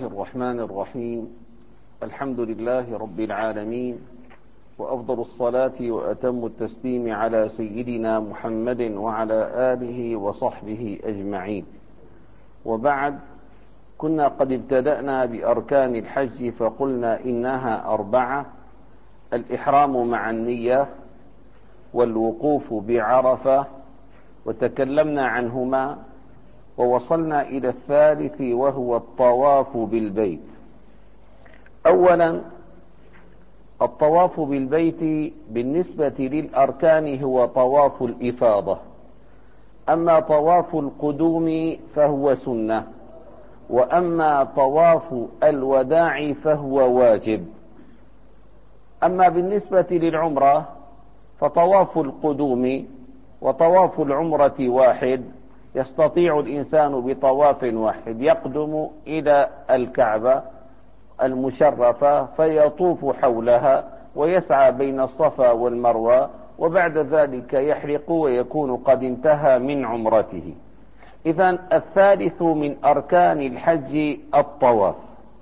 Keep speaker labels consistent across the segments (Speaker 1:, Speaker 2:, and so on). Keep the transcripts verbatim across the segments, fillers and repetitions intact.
Speaker 1: الله الرحمن الرحيم. الحمد لله رب العالمين، وأفضل الصلاة وأتم التسليم على سيدنا محمد وعلى آله وصحبه أجمعين. وبعد، كنا قد ابتدأنا بأركان الحج فقلنا إنها أربعة: الإحرام مع النية، والوقوف بعرفة، وتكلمنا عنهما، ووصلنا إلى الثالث وهو الطواف بالبيت. أولا، الطواف بالبيت بالنسبة للأركان هو طواف الإفاضة، أما طواف القدوم فهو سنة، وأما طواف الوداع فهو واجب. أما بالنسبة للعمرة فطواف القدوم وطواف العمرة واحد، يستطيع الإنسان بطواف واحد يقدم إلى الكعبة المشرفة فيطوف حولها ويسعى بين الصفا والمروة، وبعد ذلك يحرق ويكون قد انتهى من عمرته. إذن الثالث من أركان الحج الطواف.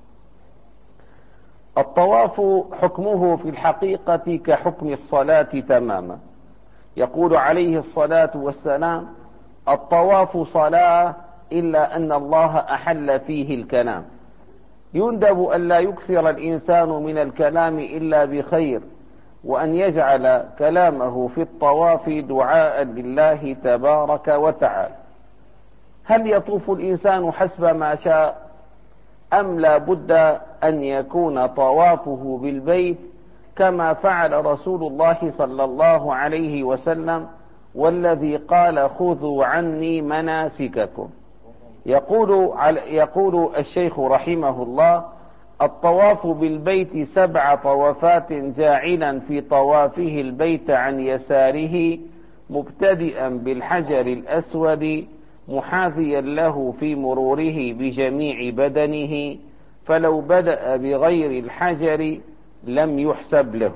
Speaker 1: الطواف حكمه في الحقيقة كحكم الصلاة تماما. يقول عليه الصلاة والسلام: الطواف صلاة إلا أن الله أحل فيه الكلام. يندب أن لا يكثر الإنسان من الكلام إلا بخير، وأن يجعل كلامه في الطواف دعاء لله تبارك وتعالى. هل يطوف الإنسان حسب ما شاء، أم لا بد أن يكون طوافه بالبيت كما فعل رسول الله صلى الله عليه وسلم، والذي قال: خذوا عني مناسككم. يقول, يقول الشيخ رحمه الله: الطواف بالبيت سبع طوافات، جاعلا في طوافه البيت عن يساره، مبتدئا بالحجر الأسود، محاذيا له في مروره بجميع بدنه، فلو بدأ بغير الحجر لم يحسب له.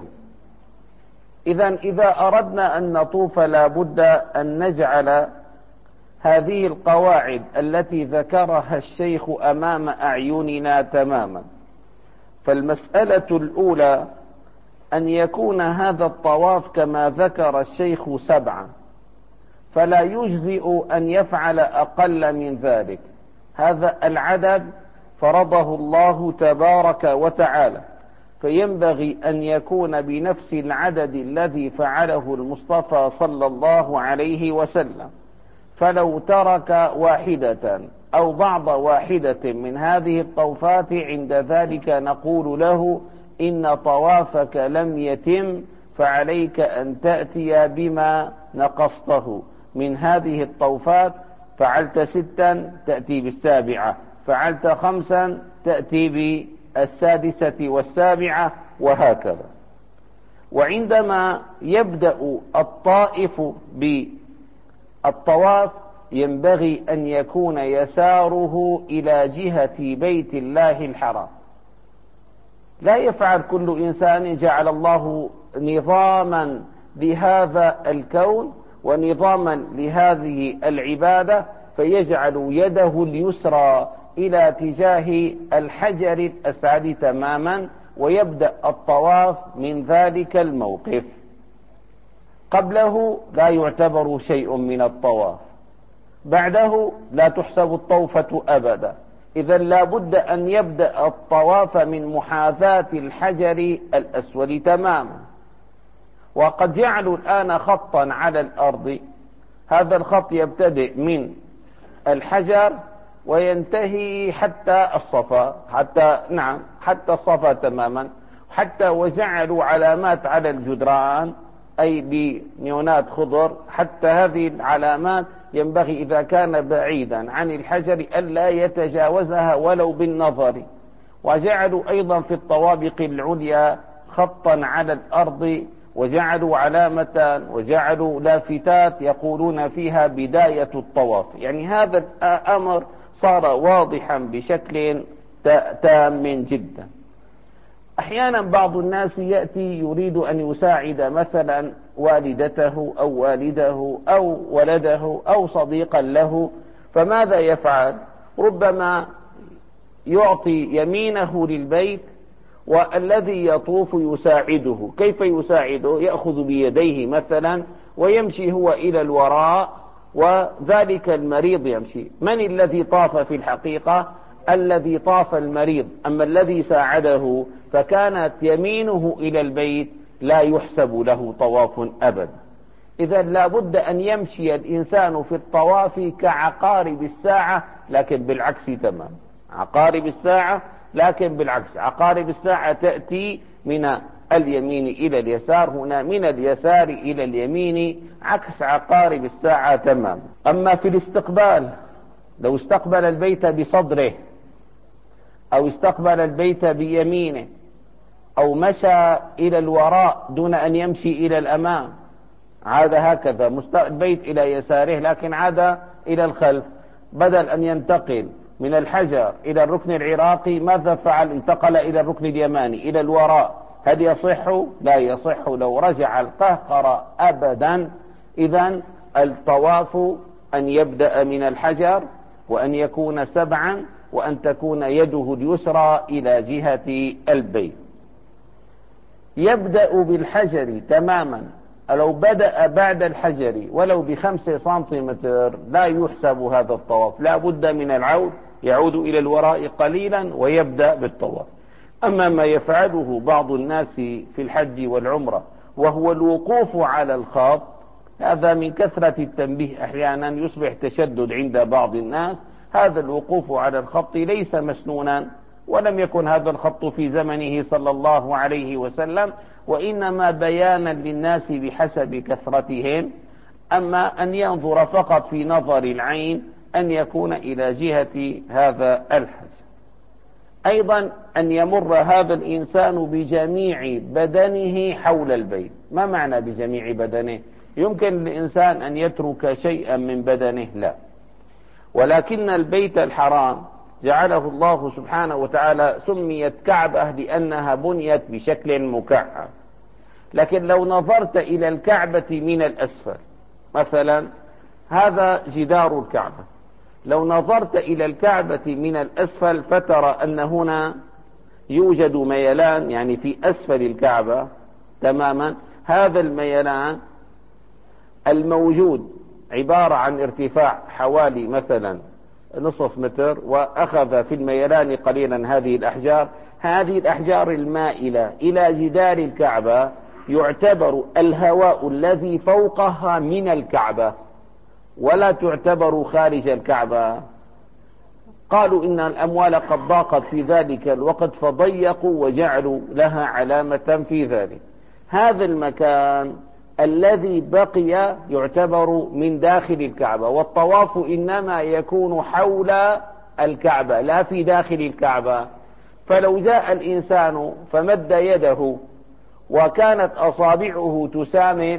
Speaker 1: إذن إذا أردنا أن نطوف لا بد أن نجعل هذه القواعد التي ذكرها الشيخ أمام أعيننا تماما. فالمسألة الأولى أن يكون هذا الطواف كما ذكر الشيخ سبعة، فلا يجزئ أن يفعل أقل من ذلك. هذا العدد فرضه الله تبارك وتعالى، فينبغي أن يكون بنفس العدد الذي فعله المصطفى صلى الله عليه وسلم. فلو ترك واحدة أو بعض واحدة من هذه الطوفات، عند ذلك نقول له: إن طوافك لم يتم، فعليك أن تأتي بما نقصته من هذه الطوفات. فعلت ستا تأتي بالسابعة، فعلت خمسا تأتي بالسادسة والسابعة، وهكذا. وعندما يبدأ الطائف بالطواف ينبغي أن يكون يساره إلى جهة بيت الله الحرام. لا يفعل كل إنسان جعل الله نظاما لهذا الكون ونظاما لهذه العبادة فيجعل يده اليسرى إلى اتجاه الحجر الأسعد تماما، ويبدأ الطواف من ذلك الموقف. قبله لا يعتبر شيء من الطواف، بعده لا تحسب الطوفة أبدا. إذن لا بد أن يبدأ الطواف من محاذاة الحجر الأسود تماما. وقد جعلوا الآن خطا على الأرض، هذا الخط يبتدئ من الحجر وينتهي حتى الصفا، حتى نعم حتى الصفا تماما، حتى وجعلوا علامات على الجدران أي بنيونات خضر، حتى هذه العلامات ينبغي إذا كان بعيدا عن الحجر ألا يتجاوزها ولو بالنظر. وجعلوا أيضا في الطوابق العليا خطا على الأرض، وجعلوا علامة وجعلوا لافتات يقولون فيها بداية الطواف. يعني هذا الأمر صار واضحا بشكل تام جدا. أحيانا بعض الناس يأتي يريد أن يساعد مثلا والدته أو والده أو ولده أو صديقا له، فماذا يفعل؟ ربما يعطي يمينه للبيت والذي يطوف يساعده. كيف يساعده؟ يأخذ بيديه مثلا ويمشي هو إلى الوراء وذلك المريض يمشي. من الذي طاف في الحقيقة؟ الذي طاف المريض، أما الذي ساعده فكانت يمينه إلى البيت لا يحسب له طواف أبدا. إذا لا بد أن يمشي الإنسان في الطواف كعقارب الساعة، لكن بالعكس تمام. عقارب الساعة لكن بالعكس، عقارب الساعة تأتي من اليمين إلى اليسار، هنا من اليسار إلى اليمين، عكس عقارب الساعة تمام. أما في الاستقبال، لو استقبل البيت بصدره أو استقبل البيت بيمينه أو مشى إلى الوراء دون أن يمشي إلى الأمام، عاد هكذا البيت إلى يساره لكن عاد إلى الخلف، بدل أن ينتقل من الحجر إلى الركن العراقي ماذا فعل؟ انتقل إلى الركن اليماني إلى الوراء. هل يصح؟ لا يصح لو رجع القهقرة أبدا. إذن الطواف أن يبدأ من الحجر وأن يكون سبعا وأن تكون يده اليسرى إلى جهة البيت. يبدأ بالحجر تماما، لو بدأ بعد الحجر ولو بخمسة سنتيمتر لا يحسب هذا الطواف، لا بد من العود، يعود إلى الوراء قليلا ويبدأ بالطواف. أما ما يفعله بعض الناس في الحج والعمرة وهو الوقوف على الخط، هذا من كثرة التنبيه أحيانا يصبح تشدد عند بعض الناس. هذا الوقوف على الخط ليس مسنونا، ولم يكن هذا الخط في زمنه صلى الله عليه وسلم، وإنما بيانا للناس بحسب كثرتهم. أما أن ينظر فقط في نظر العين أن يكون إلى جهة هذا الحج. أيضا أن يمر هذا الإنسان بجميع بدنه حول البيت. ما معنى بجميع بدنه؟ يمكن للإنسان أن يترك شيئا من بدنه؟ لا، ولكن البيت الحرام جعله الله سبحانه وتعالى سميت كعبة لأنها بنيت بشكل مكعب. لكن لو نظرت إلى الكعبة من الأسفل مثلا، هذا جدار الكعبة، لو نظرت إلى الكعبة من الأسفل فترى أن هنا يوجد ميلان، يعني في أسفل الكعبة تماما. هذا الميلان الموجود عبارة عن ارتفاع حوالي مثلا نصف متر، وأخذ في الميلان قليلا هذه الأحجار. هذه الأحجار المائلة إلى جدار الكعبة يعتبر الهواء الذي فوقها من الكعبة ولا تعتبر خارج الكعبة. قالوا إن الأموال قد ضاقت في ذلك الوقت فضيقوا وجعلوا لها علامة في ذلك. هذا المكان الذي بقي يعتبر من داخل الكعبة، والطواف إنما يكون حول الكعبة لا في داخل الكعبة. فلو جاء الإنسان فمد يده وكانت أصابعه تسامت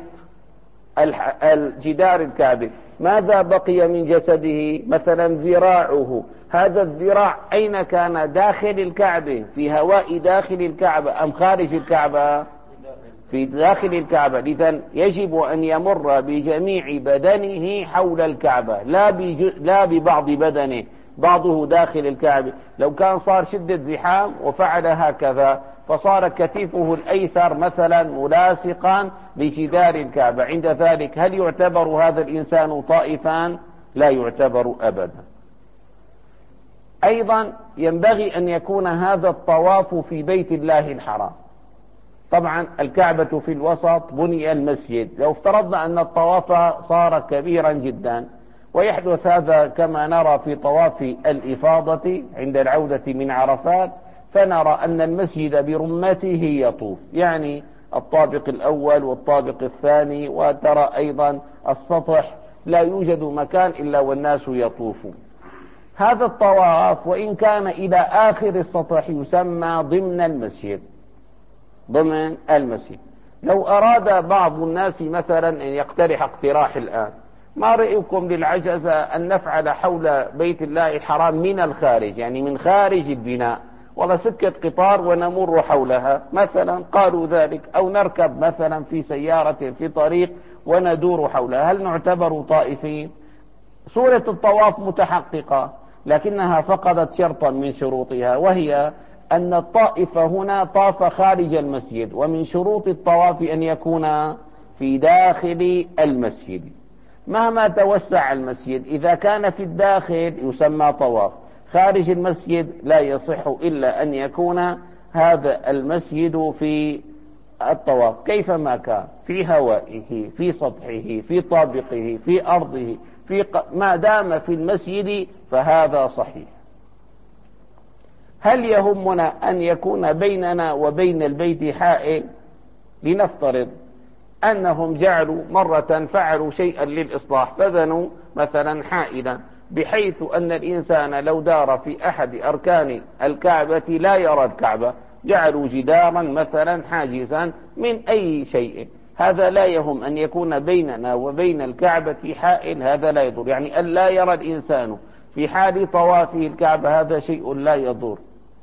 Speaker 1: الجدار الكعبة، ماذا بقي من جسده؟ مثلا ذراعه. هذا الذراع أين كان؟ داخل الكعبة، في هواء داخل الكعبة أم خارج الكعبة؟ في داخل الكعبة. إذن يجب أن يمر بجميع بدنه حول الكعبة، لا, لا ببعض بدنه، بعضه داخل الكعبة. لو كان صار شدة زحام وفعل هكذا فصار كتفه الأيسر مثلا ملاصقا لجدار الكعبة، عند ذلك هل يعتبر هذا الإنسان طائفا؟ لا يعتبر أبدا. أيضا ينبغي أن يكون هذا الطواف في بيت الله الحرام. طبعا الكعبة في الوسط، بني المسجد. لو افترضنا أن الطواف صار كبيرا جدا، ويحدث هذا كما نرى في طواف الإفاضة عند العودة من عرفات، فنرى أن المسجد برمته يطوف، يعني الطابق الأول والطابق الثاني، وترى أيضا السطح لا يوجد مكان إلا والناس يطوفون. هذا الطواف وإن كان إلى آخر السطح يسمى ضمن المسجد، ضمن المسجد. لو أراد بعض الناس مثلا أن يقترح اقتراح الآن، ما رأيكم للعجزة أن نفعل حول بيت الله الحرام من الخارج، يعني من خارج البناء، والله سكة قطار ونمر حولها مثلا، قالوا ذلك، أو نركب مثلا في سيارة في طريق وندور حولها، هل نعتبر طائفين؟ صورة الطواف متحققة، لكنها فقدت شرطا من شروطها، وهي أن الطائف هنا طاف خارج المسجد، ومن شروط الطواف أن يكون في داخل المسجد. مهما توسع المسجد إذا كان في الداخل يسمى طواف، خارج المسجد لا يصح إلا أن يكون هذا المسجد في الطواف كيفما كان، في هوائه، في سطحه، في طابقه، في أرضه، في ق... ما دام في المسجد فهذا صحيح. هل يهمنا أن يكون بيننا وبين البيت حائل؟ لنفترض أنهم جعلوا مرة فعلوا شيئا للإصلاح فبنوا مثلا حائلا بحيث أن الإنسان لو دار في أحد أركان الكعبة لا يرى الكعبة، جعلوا جدارا مثلا حاجزا من أي شيء، هذا لا يهم أن يكون بيننا وبين الكعبة حائل، هذا لا يضر، يعني أن لا يرى الإنسان في حال طوافه الكعبة هذا شيء لا يضر.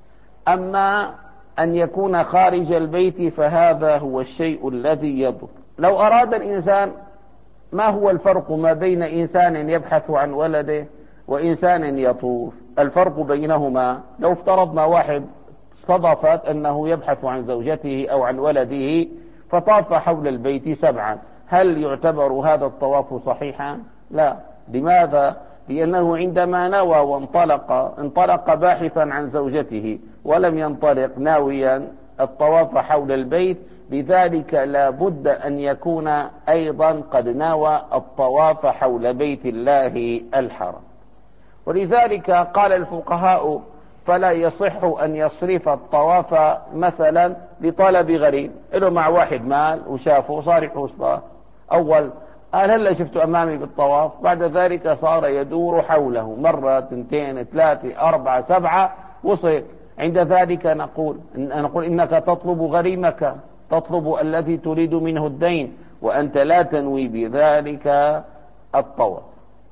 Speaker 1: أما أن يكون خارج البيت فهذا هو الشيء الذي يضر. لو أراد الإنسان، ما هو الفرق ما بين إنسان يبحث عن ولده وإنسان يطوف؟ الفرق بينهما لو افترضنا واحد صدفت أنه يبحث عن زوجته أو عن ولده فطاف حول البيت سبعا، هل يعتبر هذا الطواف صحيحا؟ لا. لماذا؟ لأنه عندما نوى وانطلق انطلق باحثا عن زوجته ولم ينطلق ناويا الطواف حول البيت، لذلك لا بد أن يكون أيضا قد نوى الطواف حول بيت الله الحرام. ولذلك قال الفقهاء فلا يصح أن يصرف الطواف مثلا لطلب غريب، له مع واحد مال وشافه صار يحوصه، أول قال هلا شفت أمامي بالطواف، بعد ذلك صار يدور حوله مرة اثنتين ثلاثة أربعة سبعة وصل، عند ذلك نقول نقول إنك تطلب غريمك، تطلب الذي تريد منه الدين وأنت لا تنوي بذلك الطواف.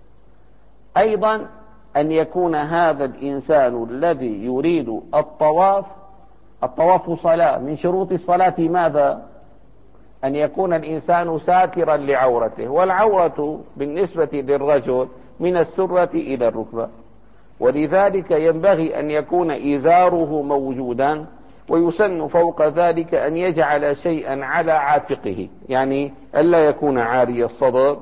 Speaker 1: أيضا أن يكون هذا الإنسان الذي يريد الطواف، الطواف صلاة، من شروط الصلاة ماذا؟ أن يكون الإنسان ساترا لعورته، والعورة بالنسبة للرجل من السرة إلى الركبة، ولذلك ينبغي أن يكون إزاره موجودا، ويسن فوق ذلك أن يجعل شيئا على عاتقه، يعني ألا يكون عاري الصدر،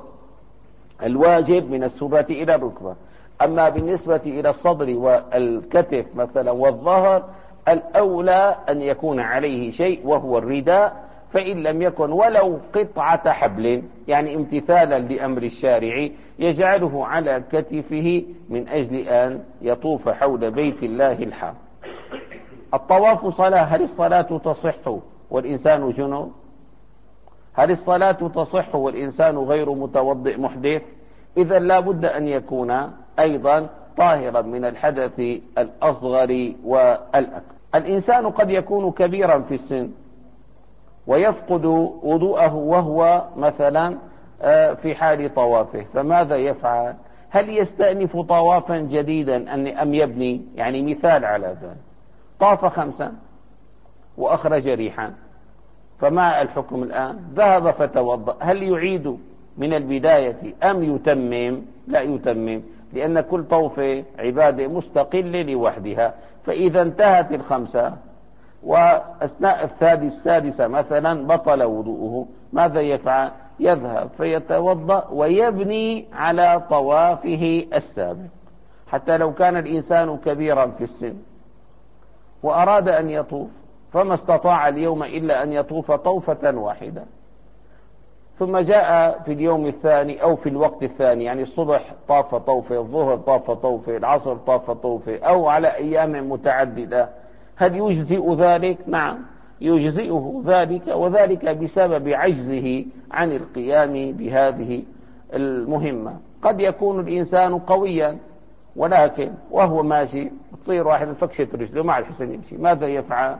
Speaker 1: الواجب من السرة إلى الركبة. أما بالنسبة إلى الصدر والكتف مثلا والظهر الأولى أن يكون عليه شيء وهو الرداء، فإن لم يكن ولو قطعة حبل، يعني امتثالا لأمر الشارع يجعله على كتفه من أجل أن يطوف حول بيت الله الحرام. الطواف صلاة، هل الصلاة تصح والإنسان جنوب؟ هل الصلاة تصح والإنسان غير متوضئ محدث؟ إذا لا بد أن يكون أيضا طاهرا من الحدث الأصغر والأكبر. الإنسان قد يكون كبيرا في السن ويفقد وضوءه وهو مثلا في حال طوافه، فماذا يفعل؟ هل يستأنف طوافا جديدا أم يبني؟ يعني مثال على ذلك، طاف خمسا وأخرج ريحا، فما الحكم الآن؟ ذهب فتوضأ، هل يعيد من البداية أم يتمم؟ لا يتمم، لأن كل طوفة عبادة مستقلة لوحدها، فإذا انتهت الخمسة وأثناء الثالث السادسة مثلا بطل وضوءه، ماذا يفعل؟ يذهب فيتوضأ ويبني على طوافه السابق. حتى لو كان الإنسان كبيرا في السن وأراد أن يطوف فما استطاع اليوم إلا أن يطوف طوفة واحدة، ثم جاء في اليوم الثاني أو في الوقت الثاني، يعني الصبح طاف طوفة، الظهر طاف طوفة، العصر طاف طوفة، أو على أيام متعددة، هل يجزئ ذلك؟ نعم يجزئه ذلك، وذلك بسبب عجزه عن القيام بهذه المهمة. قد يكون الإنسان قويا ولكن وهو ماشي تصير واحد فكشت رجله مع الحسن يمشي، ماذا يفعل؟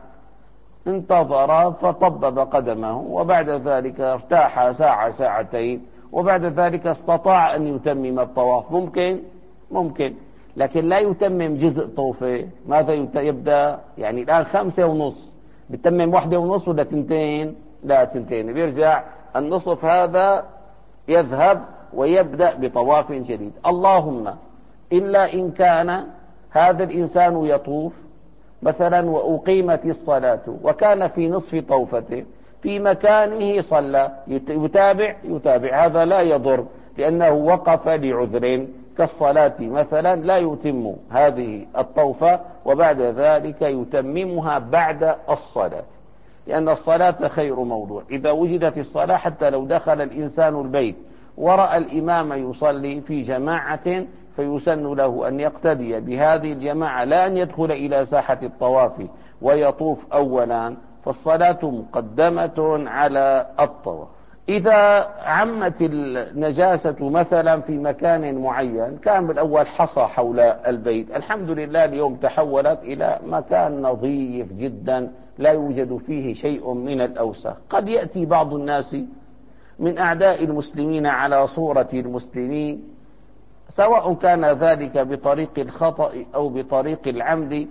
Speaker 1: انتظر فطبب قدمه، وبعد ذلك ارتاح ساعة ساعتين، وبعد ذلك استطاع أن يتمم الطواف. ممكن ممكن لكن لا يتمم جزء طوفة. ماذا يبدأ؟ يعني الآن خمسة ونص، بتمم واحدة ونص ولا تنتين؟ لا تنتين، بيرجع النصف هذا يذهب ويبدأ بطواف جديد. اللهم إلا إن كان هذا الإنسان يطوف مثلا وأقيمت الصلاة وكان في نصف طوفته في مكانه صلى، يتابع يتابع هذا لا يضر، لأنه وقف لعذر كالصلاة مثلا، لا يتم هذه الطوفة وبعد ذلك يتممها بعد الصلاة، لأن الصلاة خير موضوع. إذا وجدت الصلاة حتى لو دخل الإنسان البيت ورأى الإمام يصلي في جماعة فيسن له أن يقتدي بهذه الجماعة، لا أن يدخل إلى ساحة الطواف ويطوف أولا، فالصلاة مقدمة على الطواف. إذا عمت النجاسة مثلا في مكان معين، كان بالأول حصى حول البيت، الحمد لله اليوم تحولت إلى مكان نظيف جدا لا يوجد فيه شيء من الأوساخ. قد يأتي بعض الناس من أعداء المسلمين على صورة المسلمين، سواء كان ذلك بطريق الخطأ أو بطريق العمد،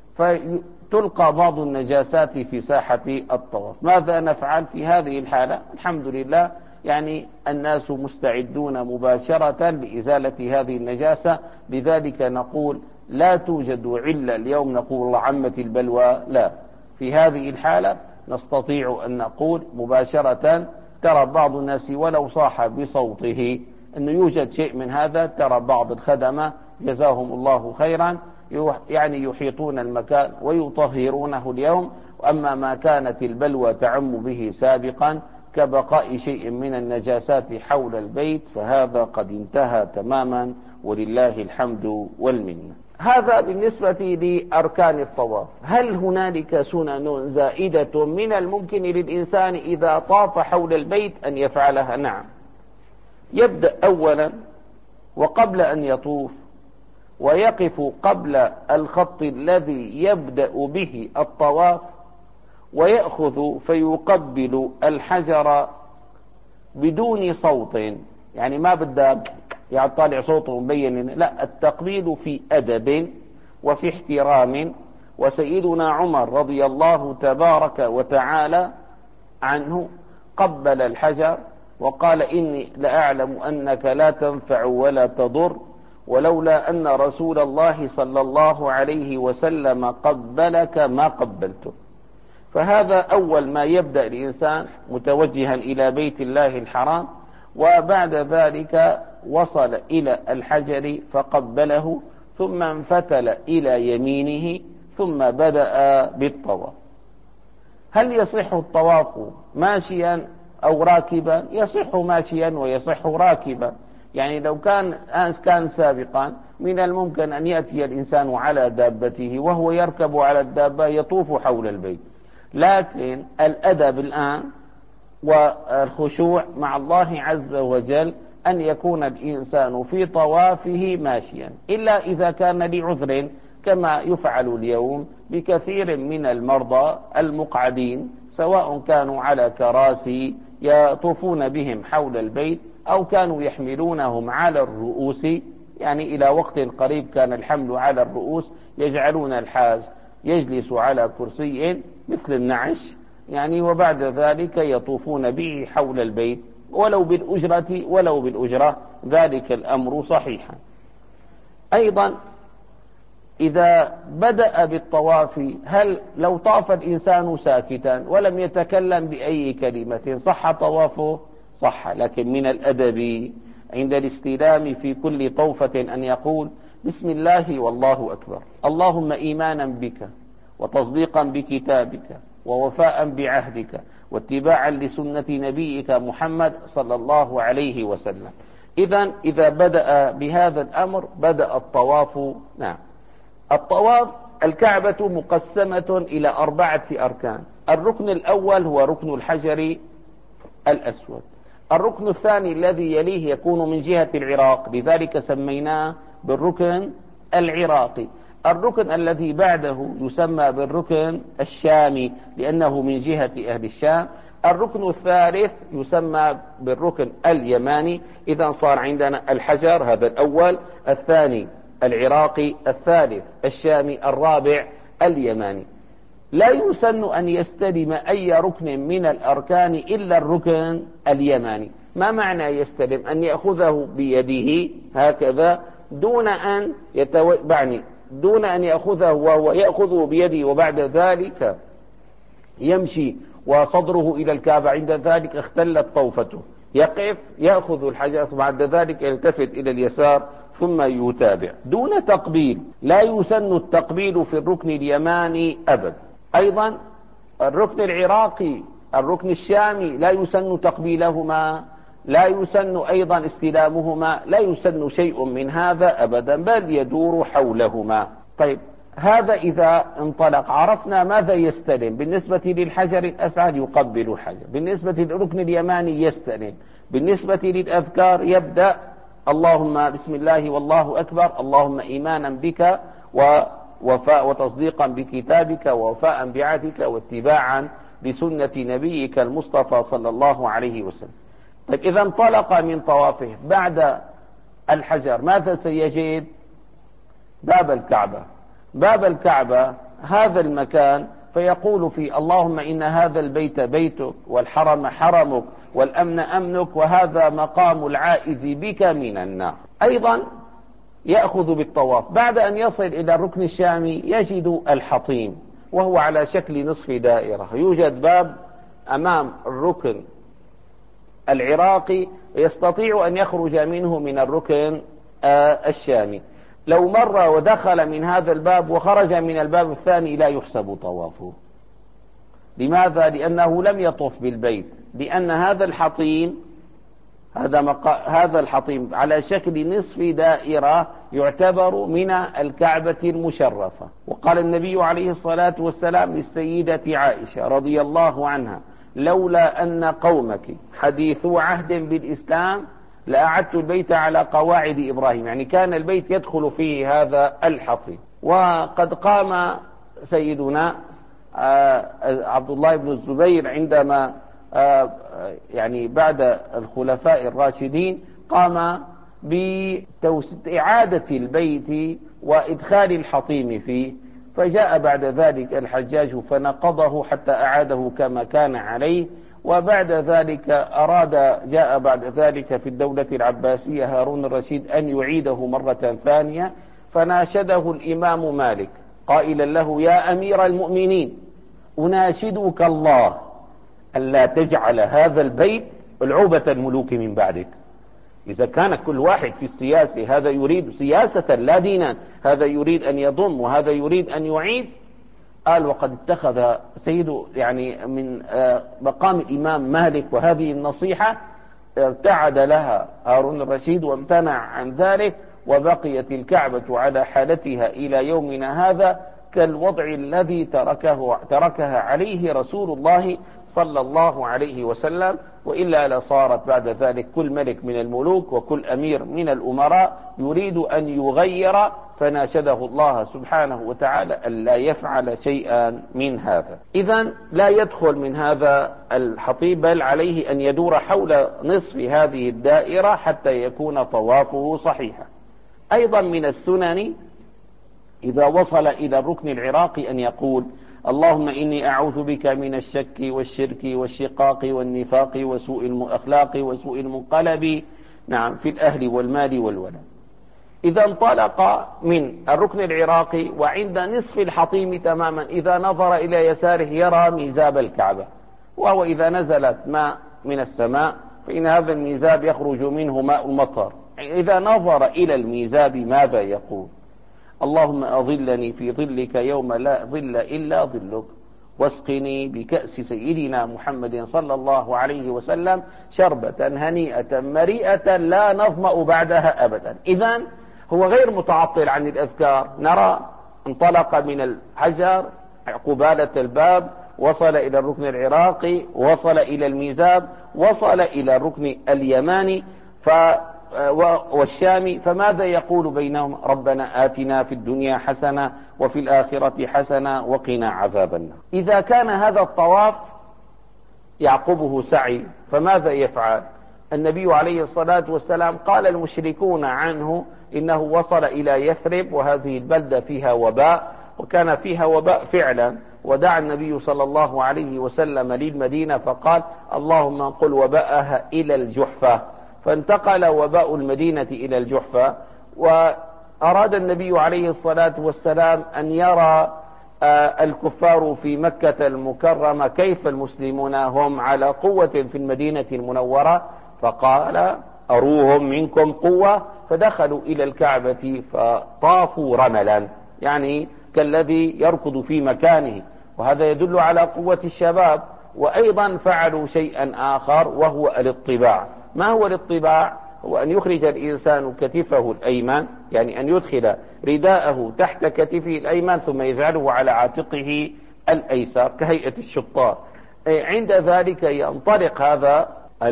Speaker 1: فتلقى بعض النجاسات في ساحة الطواف. ماذا نفعل في هذه الحالة؟ الحمد لله يعني الناس مستعدون مباشرة لإزالة هذه النجاسة، لذلك نقول لا توجد علة اليوم نقول الله عمت البلوى، لا، في هذه الحالة نستطيع أن نقول مباشرة. ترى بعض الناس ولو صاح بصوته أنه يوجد شيء من هذا، ترى بعض الخدمة جزاهم الله خيرا يعني يحيطون المكان ويطهرونه اليوم، وأما ما كانت البلوى تعم به سابقا كبقاء شيء من النجاسات حول البيت فهذا قد انتهى تماما ولله الحمد والمنة. هذا بالنسبة لأركان الطواف. هل هنالك سنن زائدة من الممكن للإنسان إذا طاف حول البيت أن يفعلها؟ نعم. يبدأ أولا وقبل أن يطوف ويقف قبل الخط الذي يبدأ به الطواف ويأخذ فيقبل الحجر بدون صوت، يعني ما بدأ يعني طالع صوته مبين، لا، التقبيل في أدب وفي احترام. وسيدنا عمر رضي الله تبارك وتعالى عنه قبل الحجر وقال إني لأعلم أنك لا تنفع ولا تضر، ولولا أن رسول الله صلى الله عليه وسلم قبلك ما قبلته. فهذا أول ما يبدأ الإنسان متوجها إلى بيت الله الحرام، وبعد ذلك وصل إلى الحجر فقبله ثم انفتل إلى يمينه ثم بدأ بالطواف. هل يصح الطواف ماشيا أو راكبا؟ يصح ماشيا ويصح راكبا. يعني لو كان كان سابقا من الممكن أن يأتي الإنسان على دابته وهو يركب على الدابة يطوف حول البيت، لكن الأدب الآن والخشوع مع الله عز وجل أن يكون الإنسان في طوافه ماشيا، إلا إذا كان لعذر كما يفعل اليوم بكثير من المرضى المقعدين، سواء كانوا على كراسي يطوفون بهم حول البيت أو كانوا يحملونهم على الرؤوس. يعني إلى وقت قريب كان الحمل على الرؤوس، يجعلون الحاج يجلس على كرسي مثل النعش يعني، وبعد ذلك يطوفون به حول البيت ولو بالأجرة ولو بالأجرة ذلك الأمر صحيحا. أيضا إذا بدأ بالطواف، هل لو طاف الإنسان ساكتا ولم يتكلم بأي كلمة صح طوافه؟ صح، لكن من الأدب عند الاستلام في كل طوفة أن يقول بسم الله والله أكبر، اللهم إيمانا بك وتصديقا بكتابك ووفاء بعهدك واتباعا لسنة نبيك محمد صلى الله عليه وسلم. إذن إذا بدأ بهذا الأمر بدأ الطواف. نعم. الطواف الكعبة مقسمة إلى أربعة أركان. الركن الأول هو ركن الحجر الأسود. الركن الثاني الذي يليه يكون من جهة العراق، لذلك سميناه بالركن العراقي. الركن الذي بعده يسمى بالركن الشامي لأنه من جهة أهل الشام. الركن الثالث يسمى بالركن اليماني. إذا صار عندنا الحجر هذا الأول، الثاني العراقي، الثالث الشامي، الرابع اليماني. لا يسن أن يستلم أي ركن من الأركان إلا الركن اليماني. ما معنى يستلم؟ أن يأخذه بيده هكذا دون أن يتوعني دون أن يأخذه وهو يأخذه بيده وبعد ذلك يمشي وصدره إلى الكعبة، عند ذلك اختلت طوفته، يقف يأخذ الحجر بعد ذلك يلتفت إلى اليسار ثم يتابع دون تقبيل. لا يسن التقبيل في الركن اليماني أبدا. أيضا الركن العراقي الركن الشامي لا يسن تقبيلهما، لا يسن أيضا استلامهما، لا يسن شيء من هذا أبدا، بل يدور حولهما. طيب هذا إذا انطلق عرفنا ماذا يستلم. بالنسبة للحجر الأسعد يقبل الحجر، بالنسبة للركن اليماني يستلم، بالنسبة للأذكار يبدأ اللهم بسم الله والله أكبر، اللهم إيمانا بك ووفاء وتصديقا بكتابك ووفاء بعهدك واتباعا لسنة نبيك المصطفى صلى الله عليه وسلم. طيب إذا انطلق من طوافه بعد الحجر ماذا سيجد؟ باب الكعبة. باب الكعبة هذا المكان، فيقول فيه اللهم إن هذا البيت بيتك والحرم حرمك والأمن أمنك وهذا مقام العائذ بك من النار. أيضا يأخذ بالطواف بعد أن يصل إلى الركن الشامي يجد الحطيم وهو على شكل نصف دائرة. يوجد باب أمام الركن العراقي يستطيع أن يخرج منه من الركن الشامي. لو مر ودخل من هذا الباب وخرج من الباب الثاني لا يحسب طوافه. لماذا؟ لأنه لم يطف بالبيت، لأن هذا الحطيم هذا, مقا... هذا الحطيم على شكل نصف دائرة يعتبر من الكعبة المشرفة. وقال النبي عليه الصلاة والسلام للسيدة عائشة رضي الله عنها لولا أن قومك حديثو عهد بالإسلام لأعدت البيت على قواعد إبراهيم، يعني كان البيت يدخل فيه هذا الحطيم. وقد قام سيدنا عبد الله بن الزبير عندما يعني بعد الخلفاء الراشدين قام بإعادة البيت وإدخال الحطيم فيه، فجاء بعد ذلك الحجاج فنقضه حتى أعاده كما كان عليه. وبعد ذلك أراد جاء بعد ذلك في الدولة العباسية هارون الرشيد أن يعيده مرة ثانية، فناشده الإمام مالك قائلا له يا أمير المؤمنين أناشدك الله ألا تجعل هذا البيت ألعوبة الملوك من بعدك. إذا كان كل واحد في السياسة هذا يريد سياسة لا دينا، هذا يريد أن يضم وهذا يريد أن يعيد، قال وقد اتخذ سيده يعني من مقام الإمام مالك وهذه النصيحة ارتعد لها هارون الرشيد وامتنع عن ذلك، وبقيت الكعبة على حالتها إلى يومنا هذا كالوضع الذي تركه تركها عليه رسول الله صلى الله عليه وسلم، وإلا لصارت بعد ذلك كل ملك من الملوك وكل أمير من الأمراء يريد أن يغير، فناشده الله سبحانه وتعالى ألا يفعل شيئا من هذا. إذن لا يدخل من هذا الحطيم، بل عليه أن يدور حول نصف هذه الدائرة حتى يكون طوافه صحيحا. أيضا من السنن إذا وصل إلى الركن العراقي أن يقول اللهم إني أعوذ بك من الشك والشرك والشقاق والنفاق وسوء الأخلاق وسوء المنقلب نعم في الأهل والمال والولد. إذا انطلق من الركن العراقي وعند نصف الحطيم تماما إذا نظر إلى يساره يرى ميزاب الكعبة، وهو إذا نزلت ماء من السماء فإن هذا الميزاب يخرج منه ماء المطر. إذا نظر إلى الميزاب ماذا يقول؟ اللهم أظلني في ظلك يوم لا ظل إلا ظلك، واسقني بكأس سيدنا محمد صلى الله عليه وسلم شربة هنيئة مريئة لا نظمأ بعدها أبدا. إذن هو غير متعطل عن الأذكار. نرى انطلق من الحجر قبالة الباب، وصل إلى الركن العراقي، وصل إلى الميزاب، وصل إلى الركن اليماني ف والشامي، فماذا يقول بينهم؟ ربنا آتنا في الدنيا حسنة وفي الآخرة حسنة وقنا عذاب النار. إذا كان هذا الطواف يعقبه سعي فماذا يفعل؟ النبي عليه الصلاة والسلام قال المشركون عنه إنه وصل إلى يثرب وهذه البلدة فيها وباء، وكان فيها وباء فعلا، ودعا النبي صلى الله عليه وسلم للمدينة فقال اللهم انقل وباءها إلى الجحفة، فانتقل وباء المدينة إلى الجحفة. أراد النبي عليه الصلاة والسلام أن يرى الكفار في مكة المكرمة كيف المسلمون هم على قوة في المدينة المنورة، فقال أروهم منكم قوة، فدخلوا إلى الكعبة فطافوا رملا، يعني كالذي يركض في مكانه، وهذا يدل على قوة الشباب. وأيضا فعلوا شيئا آخر وهو الاطباع. ما هو الاطباع؟ هو أن يخرج الإنسان كتفه الأيمن، يعني أن يدخل رداءه تحت كتفه الأيمن ثم يجعله على عاتقه الأيسر كهيئة الشطار. عند ذلك ينطلق هذا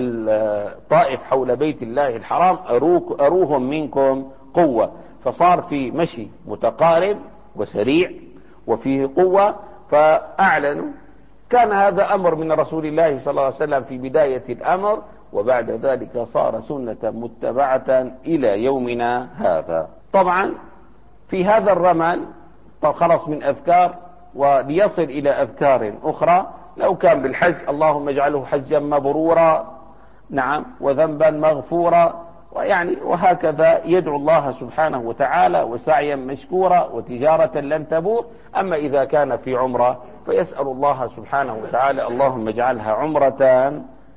Speaker 1: الطائف حول بيت الله الحرام، أروهم منكم قوة، فصار في مشي متقارب وسريع وفيه قوة فأعلنوا. كان هذا أمر من رسول الله صلى الله عليه وسلم في بداية الأمر، وبعد ذلك صار سنة متبعة إلى يومنا هذا. طبعا في هذا الرمل خلص من أذكار، وليصل إلى أذكار أخرى. لو كان بالحج اللهم اجعله حجا مبرورا، نعم، وذنبا مغفورا، ويعني وهكذا يدعو الله سبحانه وتعالى، وسعيا مشكورا، وتجارة لن تبور. أما إذا كان في عمرة فيسأل الله سبحانه وتعالى اللهم اجعلها عمرة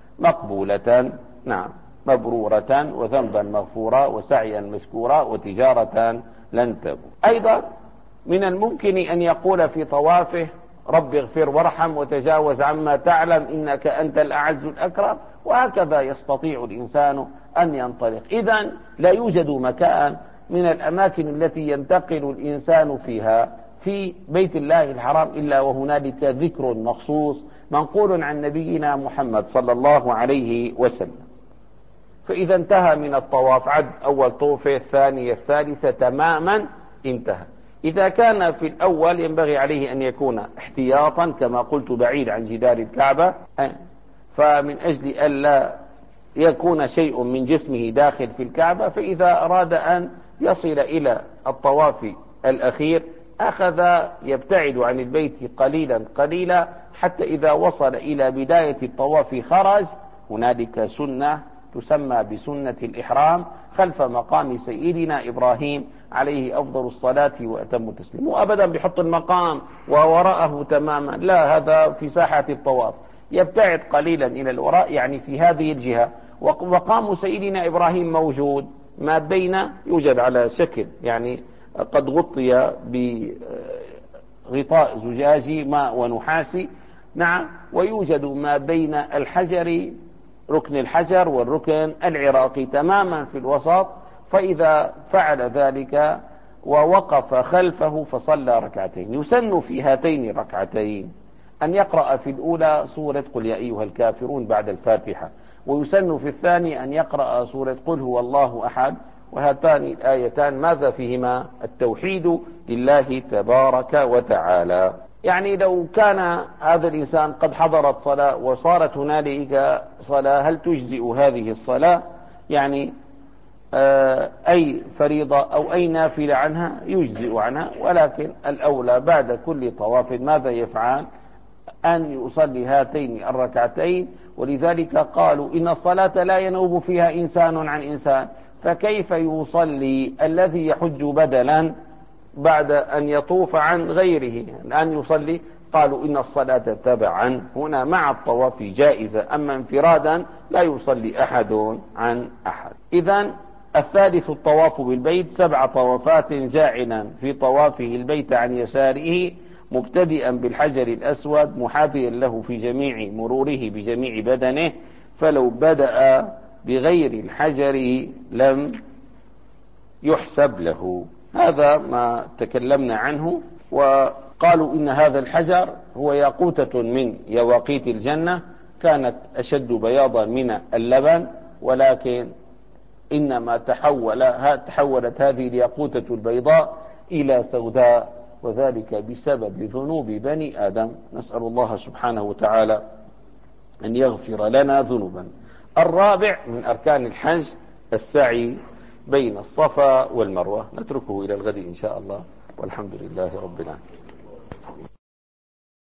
Speaker 1: مقبولة، نعم، مبرورة، وذنبا مغفورا، وسعيا مشكورا، وتجارة لن تبور. أيضا من الممكن أن يقول في طوافه رب اغفر وارحم وتجاوز عما تعلم إنك أنت الأعز الأكرم، وهكذا يستطيع الإنسان أن ينطلق. إذن لا يوجد مكان من الأماكن التي ينتقل الإنسان فيها في بيت الله الحرام إلا وهنالك ذكر مخصوص منقول عن نبينا محمد صلى الله عليه وسلم. فإذا انتهى من الطواف، عد أول طوفة، الثانية، الثالثة، تماما انتهى. إذا كان في الأول ينبغي عليه أن يكون احتياطا كما قلت بعيد عن جدار الكعبة، فمن أجل ألا يكون شيء من جسمه داخل في الكعبة، فإذا أراد أن يصل إلى الطواف الأخير أخذ يبتعد عن البيت قليلا قليلا حتى إذا وصل إلى بداية الطواف خرج. هنالك سنة تسمى بسنة الإحرام خلف مقام سيدنا إبراهيم عليه أفضل الصلاة وأتم التسليم. وأبدا بحط المقام ووراءه تماما، لا، هذا في ساحة الطواف، يبتعد قليلا إلى الوراء، يعني في هذه الجهة. ومقام سيدنا إبراهيم موجود ما بين، يوجد على شكل يعني قد غطي بغطاء زجاجي ماء ونحاسي، نعم، ويوجد ما بين الحجر، ركن الحجر والركن العراقي تماما في الوسط. فإذا فعل ذلك ووقف خلفه فصلى ركعتين، يسن في هاتين الركعتين أن يقرأ في الأولى سورة قل يا أيها الكافرون بعد الفاتحة، ويسن في الثاني أن يقرأ سورة قل هو الله أحد، وهاتان الآيتان ماذا فيهما؟ التوحيد لله تبارك وتعالى. يعني لو كان هذا الإنسان قد حضرت صلاة وصارت هنالك صلاة، هل تجزئ هذه الصلاة؟ يعني أي فريضة أو أي نافلة عنها يجزئ عنها، ولكن الأولى بعد كل طواف ماذا يفعل؟ أن يصلي هاتين الركعتين. ولذلك قالوا إن الصلاة لا ينوب فيها إنسان عن إنسان، فكيف يصلي الذي يحج بدلا بعد أن يطوف عن غيره أن يصلي؟ قالوا إن الصلاة تبعا هنا مع الطواف جائزة، أما انفرادا لا يصلي أحد عن أحد. إذن الثالث الطواف بالبيت، سبع طوافات جاعلا في طوافه البيت عن يساره، مبتدئا بالحجر الأسود محاذيا له في جميع مروره بجميع بدنه، فلو بدأ بغير الحجر لم يحسب له. هذا ما تكلمنا عنه. وقالوا إن هذا الحجر هو ياقوتة من يواقيت الجنة، كانت أشد بياضا من اللبن، ولكن إنما تحول تحولت هذه الياقوتة البيضاء إلى سوداء، وذلك بسبب ذنوب بني آدم. نسأل الله سبحانه وتعالى أن يغفر لنا ذنوبا. الرابع من أركان الحج السعي بين الصفا والمروة. نتركه إلى الغد إن شاء الله، والحمد لله رب العالمين.